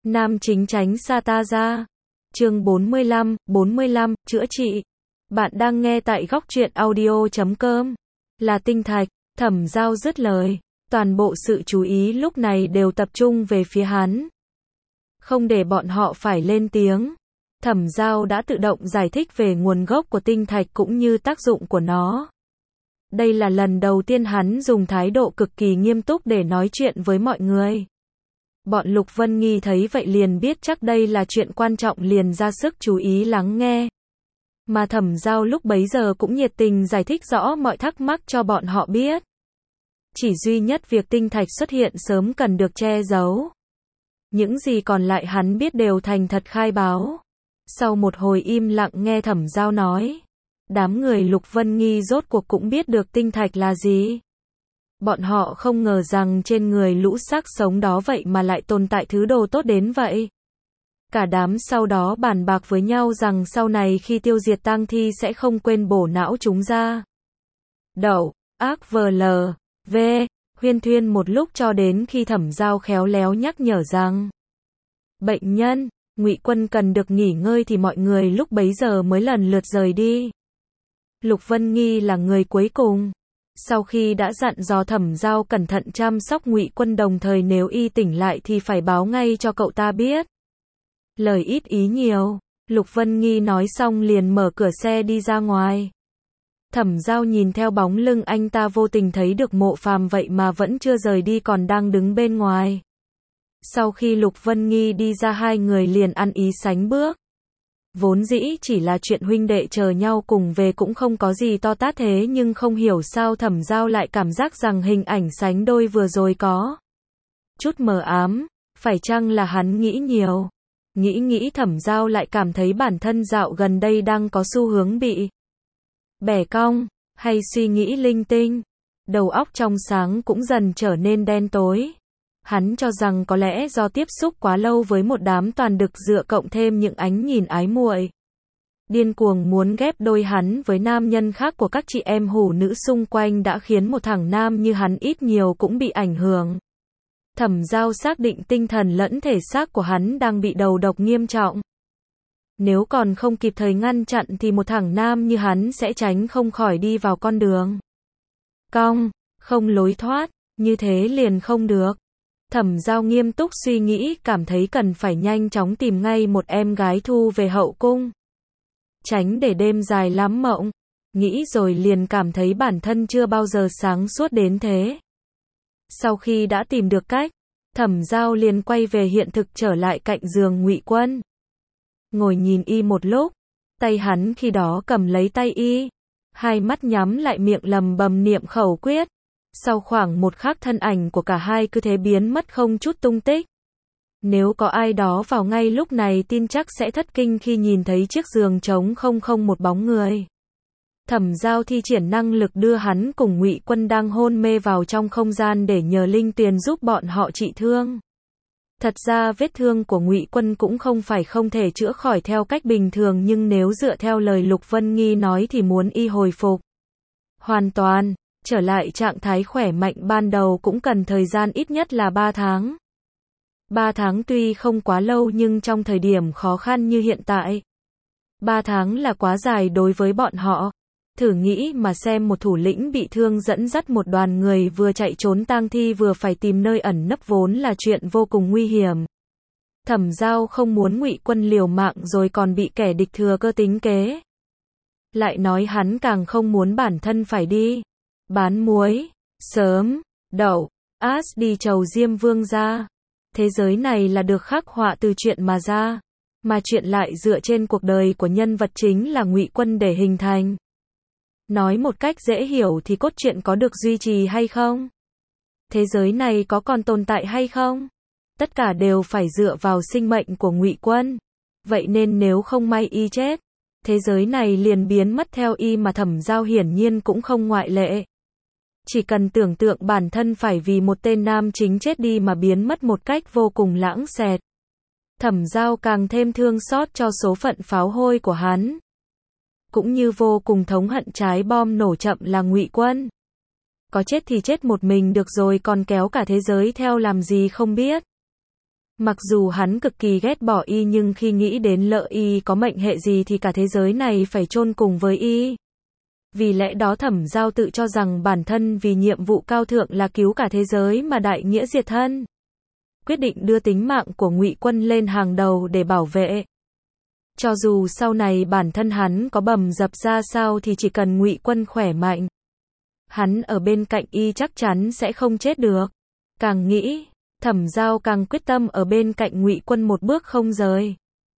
Nam chính tránh xa ta ra. Chương 45, chữa trị. Bạn đang nghe tại góc truyện audio.com. Là Tinh Thạch, Thẩm Giao dứt lời. Toàn bộ sự chú ý lúc này đều tập trung về phía hắn. Không để bọn họ phải lên tiếng. Thẩm Giao đã tự động giải thích về nguồn gốc của tinh thạch cũng như tác dụng của nó. Đây là lần đầu tiên hắn dùng thái độ cực kỳ nghiêm túc để nói chuyện với mọi người. Bọn Lục Vân Nghi thấy vậy liền biết chắc đây là chuyện quan trọng liền ra sức chú ý lắng nghe. Mà Thẩm Giao lúc bấy giờ cũng nhiệt tình giải thích rõ mọi thắc mắc cho bọn họ biết. Chỉ duy nhất việc tinh thạch xuất hiện sớm cần được che giấu. Những gì còn lại hắn biết đều thành thật khai báo. Sau một hồi im lặng nghe Thẩm Giao nói, đám người Lục Vân Nghi rốt cuộc cũng biết được tinh thạch là gì. Bọn họ không ngờ rằng trên người lũ xác sống đó vậy mà lại tồn tại thứ đồ tốt đến vậy. Cả đám sau đó bàn bạc với nhau rằng sau này khi tiêu diệt tang thi sẽ không quên bổ não chúng ra. Đậu, ác vl, v, huyên thuyên một lúc cho đến khi Thẩm Giao khéo léo nhắc nhở rằng bệnh nhân, Ngụy Quân cần được nghỉ ngơi thì mọi người lúc bấy giờ mới lần lượt rời đi. Lục Vân Nghi là người cuối cùng. Sau khi đã dặn dò Thẩm Giao cẩn thận chăm sóc Ngụy Quân đồng thời nếu y tỉnh lại thì phải báo ngay cho cậu ta biết. Lời ít ý nhiều, Lục Vân Nghi nói xong liền mở cửa xe đi ra ngoài. Thẩm Giao nhìn theo bóng lưng anh ta vô tình thấy được Mộ Phàm vậy mà vẫn chưa rời đi còn đang đứng bên ngoài. Sau khi Lục Vân Nghi đi ra hai người liền ăn ý sánh bước. Vốn dĩ chỉ là chuyện huynh đệ chờ nhau cùng về cũng không có gì to tát thế nhưng không hiểu sao Thẩm Giao lại cảm giác rằng hình ảnh sánh đôi vừa rồi có chút mờ ám, phải chăng là hắn nghĩ nhiều. Nghĩ Thẩm Giao lại cảm thấy bản thân dạo gần đây đang có xu hướng bị bẻ cong, hay suy nghĩ linh tinh. Đầu óc trong sáng cũng dần trở nên đen tối. Hắn cho rằng có lẽ do tiếp xúc quá lâu với một đám toàn đực dựa cộng thêm những ánh nhìn ái muội điên cuồng muốn ghép đôi hắn với nam nhân khác của các chị em hủ nữ xung quanh đã khiến một thằng nam như hắn ít nhiều cũng bị ảnh hưởng. Thẩm Giao xác định tinh thần lẫn thể xác của hắn đang bị đầu độc nghiêm trọng. Nếu còn không kịp thời ngăn chặn thì một thằng nam như hắn sẽ tránh không khỏi đi vào con đường cong, không lối thoát, như thế liền không được. Thẩm Giao nghiêm túc suy nghĩ, cảm thấy cần phải nhanh chóng tìm ngay một em gái thu về hậu cung. Tránh để đêm dài lắm mộng. Nghĩ rồi liền cảm thấy bản thân chưa bao giờ sáng suốt đến thế. Sau khi đã tìm được cách, Thẩm Giao liền quay về hiện thực trở lại cạnh giường Ngụy Quân. Ngồi nhìn y một lúc, tay hắn khi đó cầm lấy tay y. Hai mắt nhắm lại miệng lầm bầm niệm khẩu quyết. Sau khoảng một khắc thân ảnh của cả hai cứ thế biến mất không chút tung tích. Nếu có ai đó vào ngay lúc này tin chắc sẽ thất kinh khi nhìn thấy chiếc giường trống không một bóng người. Thẩm Giao thi triển năng lực đưa hắn cùng Ngụy Quân đang hôn mê vào trong không gian để nhờ linh tuyền giúp bọn họ trị thương. Thật ra vết thương của Ngụy Quân cũng không phải không thể chữa khỏi theo cách bình thường nhưng nếu dựa theo lời Lục Vân Nghi nói thì muốn y hồi phục hoàn toàn, trở lại trạng thái khỏe mạnh ban đầu cũng cần thời gian ít nhất là 3 tháng. 3 tháng tuy không quá lâu nhưng trong thời điểm khó khăn như hiện tại, 3 tháng là quá dài đối với bọn họ. Thử nghĩ mà xem một thủ lĩnh bị thương dẫn dắt một đoàn người vừa chạy trốn tang thi vừa phải tìm nơi ẩn nấp vốn là chuyện vô cùng nguy hiểm. Thẩm Giao không muốn Ngụy Quân liều mạng rồi còn bị kẻ địch thừa cơ tính kế. Lại nói hắn càng không muốn bản thân phải đi bán muối, sớm, đậu, ác đi chầu Diêm Vương ra. Thế giới này là được khắc họa từ chuyện mà ra, mà chuyện lại dựa trên cuộc đời của nhân vật chính là Ngụy Quân để hình thành. Nói một cách dễ hiểu thì cốt truyện có được duy trì hay không? Thế giới này có còn tồn tại hay không? Tất cả đều phải dựa vào sinh mệnh của Ngụy Quân. Vậy nên nếu không may y chết, thế giới này liền biến mất theo y mà Thẩm Giao hiển nhiên cũng không ngoại lệ. Chỉ cần tưởng tượng bản thân phải vì một tên nam chính chết đi mà biến mất một cách vô cùng lãng xẹt. Thẩm Giao càng thêm thương xót cho số phận pháo hôi của hắn. Cũng như vô cùng thống hận trái bom nổ chậm là Ngụy Quân. Có chết thì chết một mình được rồi còn kéo cả thế giới theo làm gì không biết. Mặc dù hắn cực kỳ ghét bỏ y nhưng khi nghĩ đến lỡ y có mệnh hệ gì thì cả thế giới này phải chôn cùng với y. Vì lẽ đó Thẩm Giao tự cho rằng bản thân vì nhiệm vụ cao thượng là cứu cả thế giới mà đại nghĩa diệt thân. Quyết định đưa tính mạng của Ngụy Quân lên hàng đầu để bảo vệ. Cho dù sau này bản thân hắn có bầm dập ra sao thì chỉ cần Ngụy Quân khỏe mạnh, hắn ở bên cạnh y chắc chắn sẽ không chết được. Càng nghĩ, Thẩm Giao càng quyết tâm ở bên cạnh Ngụy Quân một bước không rời.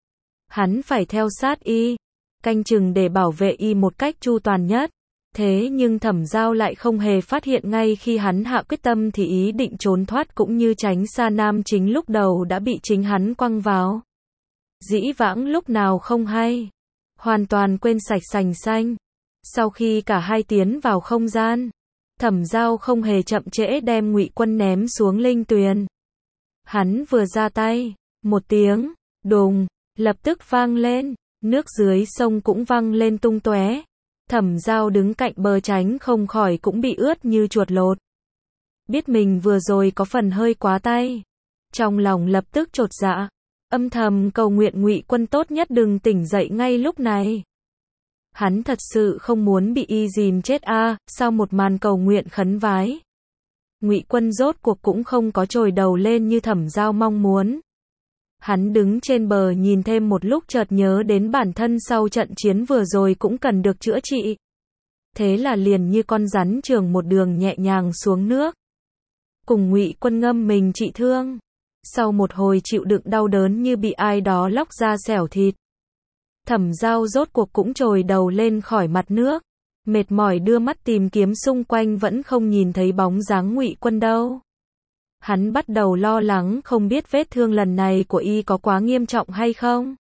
Hắn phải theo sát y, canh chừng để bảo vệ y một cách chu toàn nhất. Thế nhưng Thẩm Giao lại không hề phát hiện ngay khi hắn hạ quyết tâm thì ý định trốn thoát cũng như tránh xa nam chính lúc đầu đã bị chính hắn quăng vào. Dĩ vãng lúc nào không hay, hoàn toàn quên sạch sành xanh. Sau khi cả hai tiến vào không gian, Thẩm Giao không hề chậm trễ đem Ngụy Quân ném xuống linh tuyền. Hắn vừa ra tay, một tiếng đùng lập tức vang lên, nước dưới sông cũng văng lên tung tóe. Thẩm Giao đứng cạnh bờ tránh không khỏi cũng bị ướt như chuột lột. Biết mình vừa rồi có phần hơi quá tay, trong lòng lập tức chột dạ, âm thầm cầu nguyện Ngụy Quân tốt nhất đừng tỉnh dậy ngay lúc này. Hắn thật sự không muốn bị y dìm chết sau một màn cầu nguyện khấn vái. Ngụy Quân rốt cuộc cũng không có trồi đầu lên như Thẩm Giao mong muốn. Hắn đứng trên bờ nhìn thêm một lúc chợt nhớ đến bản thân sau trận chiến vừa rồi cũng cần được chữa trị. Thế là liền như con rắn trường một đường nhẹ nhàng xuống nước. Cùng Ngụy Quân ngâm mình trị thương. Sau một hồi chịu đựng đau đớn như bị ai đó lóc ra xẻo thịt, Thẩm Giao rốt cuộc cũng trồi đầu lên khỏi mặt nước. Mệt mỏi đưa mắt tìm kiếm xung quanh vẫn không nhìn thấy bóng dáng Ngụy Quân đâu. Hắn bắt đầu lo lắng không biết vết thương lần này của y có quá nghiêm trọng hay không.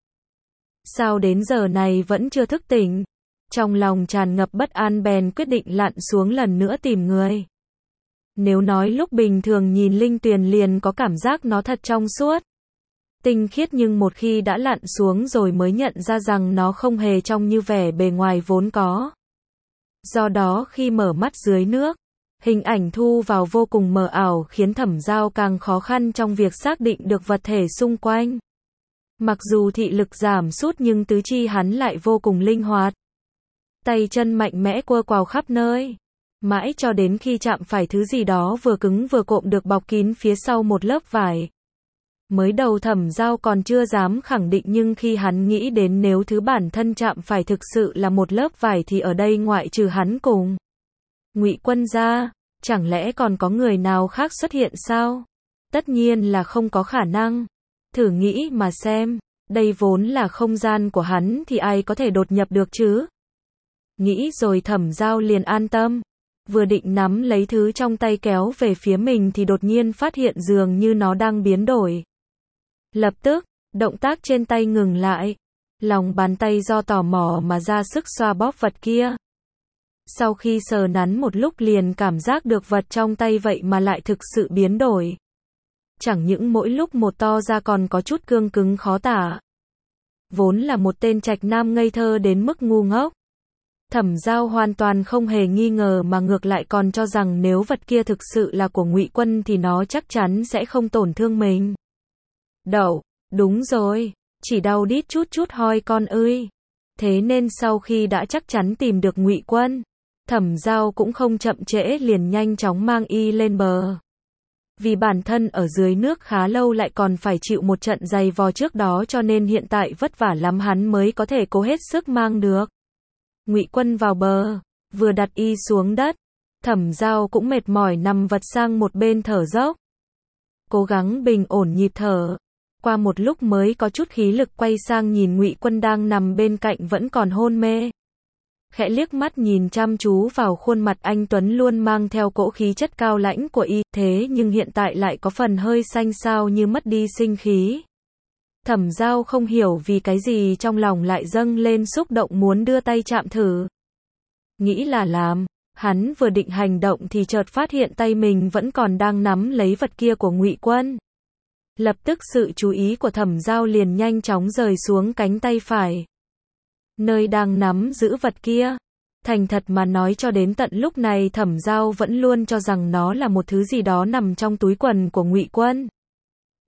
Sao đến giờ này vẫn chưa thức tỉnh. Trong lòng tràn ngập bất an bèn quyết định lặn xuống lần nữa tìm người. Nếu nói lúc bình thường nhìn linh tuyền liền có cảm giác nó thật trong suốt, tinh khiết, nhưng một khi đã lặn xuống rồi mới nhận ra rằng nó không hề trong như vẻ bề ngoài vốn có. Do đó khi mở mắt dưới nước, hình ảnh thu vào vô cùng mờ ảo khiến Thẩm Giao càng khó khăn trong việc xác định được vật thể xung quanh. Mặc dù thị lực giảm sút nhưng tứ chi hắn lại vô cùng linh hoạt. Tay chân mạnh mẽ quơ quào khắp nơi. Mãi cho đến khi chạm phải thứ gì đó vừa cứng vừa cộm được bọc kín phía sau một lớp vải. Mới đầu Thẩm Giao còn chưa dám khẳng định nhưng khi hắn nghĩ đến nếu thứ bản thân chạm phải thực sự là một lớp vải thì ở đây ngoại trừ hắn cùng Ngụy Quân ra, chẳng lẽ còn có người nào khác xuất hiện sao? Tất nhiên là không có khả năng. Thử nghĩ mà xem, đây vốn là không gian của hắn thì ai có thể đột nhập được chứ? Nghĩ rồi Thẩm Giao liền an tâm. Vừa định nắm lấy thứ trong tay kéo về phía mình thì đột nhiên phát hiện dường như nó đang biến đổi. Lập tức, động tác trên tay ngừng lại. Lòng bàn tay do tò mò mà ra sức xoa bóp vật kia. Sau khi sờ nắn một lúc liền cảm giác được vật trong tay vậy mà lại thực sự biến đổi. Chẳng những mỗi lúc một to ra còn có chút cương cứng khó tả. Vốn là một tên trạch nam ngây thơ đến mức ngu ngốc, Thẩm Giao hoàn toàn không hề nghi ngờ mà ngược lại còn cho rằng nếu vật kia thực sự là của Ngụy Quân thì nó chắc chắn sẽ không tổn thương mình. Đậu, đúng rồi, chỉ đau đít chút chút hoi con ơi. Thế nên sau khi đã chắc chắn tìm được Ngụy Quân, Thẩm Giao cũng không chậm trễ liền nhanh chóng mang y lên bờ. Vì bản thân ở dưới nước khá lâu lại còn phải chịu một trận dày vò trước đó cho nên hiện tại vất vả lắm hắn mới có thể cố hết sức mang được Ngụy Quân vào bờ. Vừa đặt y xuống đất, Thẩm Giao cũng mệt mỏi nằm vật sang một bên thở dốc. Cố gắng bình ổn nhịp thở. Qua một lúc mới có chút khí lực quay sang nhìn Ngụy Quân đang nằm bên cạnh vẫn còn hôn mê. Khẽ liếc mắt nhìn chăm chú vào khuôn mặt anh tuấn luôn mang theo cỗ khí chất cao lãnh của y, thế nhưng hiện tại lại có phần hơi xanh xao như mất đi sinh khí. Thẩm Giao không hiểu vì cái gì trong lòng lại dâng lên xúc động muốn đưa tay chạm thử. Nghĩ là làm, hắn vừa định hành động thì chợt phát hiện tay mình vẫn còn đang nắm lấy vật kia của Ngụy Quân. Lập tức sự chú ý của Thẩm Giao liền nhanh chóng rời xuống cánh tay phải, nơi đang nắm giữ vật kia. Thành thật mà nói cho đến tận lúc này Thẩm Giao vẫn luôn cho rằng nó là một thứ gì đó nằm trong túi quần của Ngụy Quân.